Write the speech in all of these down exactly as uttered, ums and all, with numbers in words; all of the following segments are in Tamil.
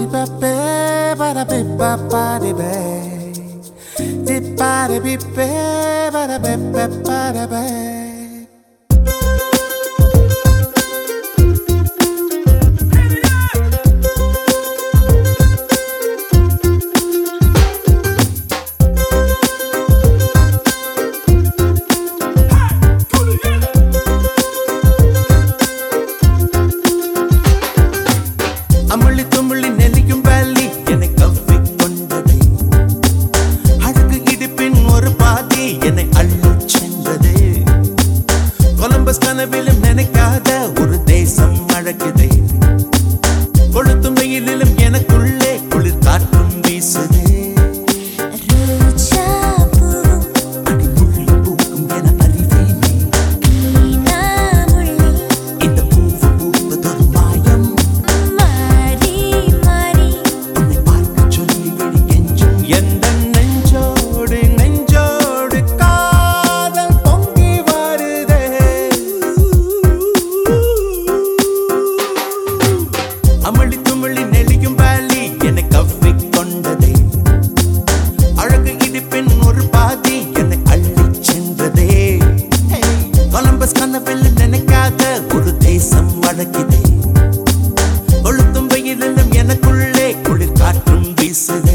ba ba ba da ba ba ba da ba, di ba da ba ba da ba ba ba da ba. அமுள்ளி துமுள்ளி நெல்லியும் வேலி என்னை கவ்வி கொண்டதே, அழகு இடுப்பின் ஒரு பாதி என்னை அள்ளிச் சென்றதே. கொலம்பஸ் கனவிலும் நினைக்காத ஒரு தேசம் அழகுதே, கொளுத்தும் வெயிலிலும் எனக்குள்ளே குளிர் காற்றும் வீசுதே. அமுள்ளி துமுள்ளி நெல்லியும் வேலி என்னை கவ்வி கொண்டதே, அழகு இடுப்பின் ஒரு பாதி என்னை அள்ளிச் சென்றதே. கொலம்பஸ் கனவில் நினைக்காத ஒரு தேசம் அழகுதே, கொளுத்தும் வெயிலிலும் எனக்குள்ளே குளிர் காற்றும் வீசுதே.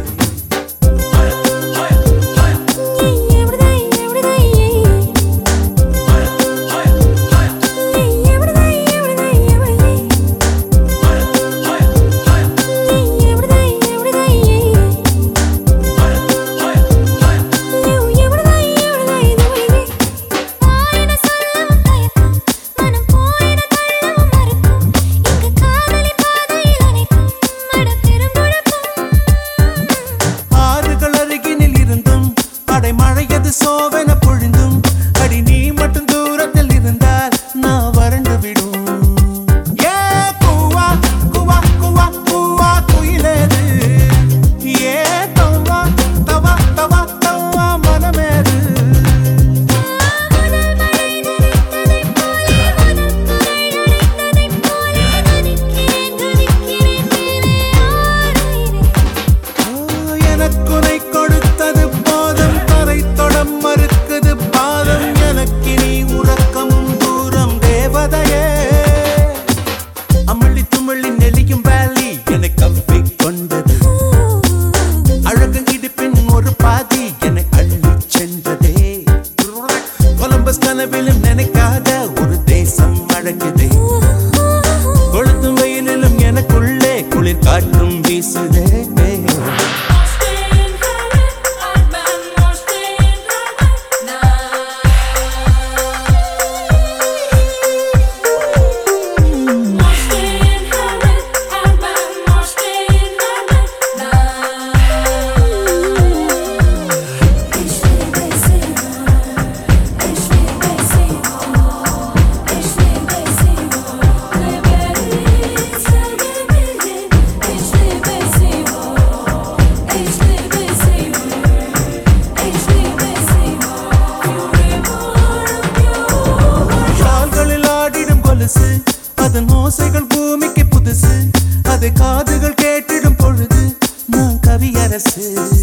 மழையது சோவென பொழிந்தும் அடி நீ மட்டும் தூரத்தில் இருந்தால் நான் வறண்டு விடும். ஏ கூவா கூவா கூவா கூவா குயிலேது, ஏ தவா தவா தவா தவா மனமேது. எனக்குனை கொடுத்தது போதும், தொடம் மறுக்குது பாதம், எனக்கு நீ உறக்கமும் தூரம் தேவதையே. அமுள்ளி துமுள்ளி நெல்லியும் வேலி என்னை கவ்வி கொண்டது, அழகு இடுப்பின் ஒரு பாதி என்னை அள்ளிச் சென்றதே. கொலம்பஸ் கனவிலும் நினைக்காத ஒரு தேசம் அழகுதே, கொளுத்தும் வெயிலிலும் எனக்குள்ளே குளிர் காற்றும் வீசுதே. அதன் ஓசைகள் பூமிக்கு புதுசு, அதை காதுகள் கேட்டிடும் பொழுது நான் கவியரசு.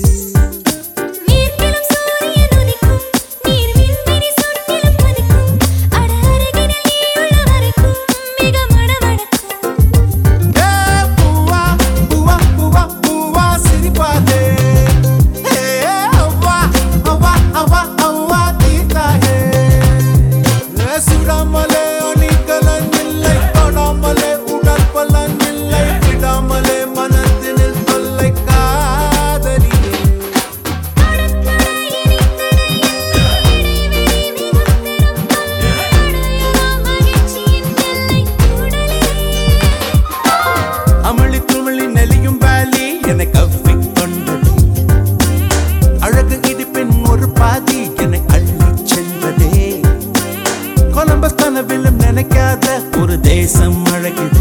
அமுள்ளி துமுள்ளி நெல்லியும் வேலி என்னை கவ்வி கொண்டது, அழகு இடுப்பின் ஒரு பாதி என்னை அள்ளிச் சென்றதே. கொலம்பஸ் கனவிலும் நினைக்காத ஒரு தேசம் அழகுதே.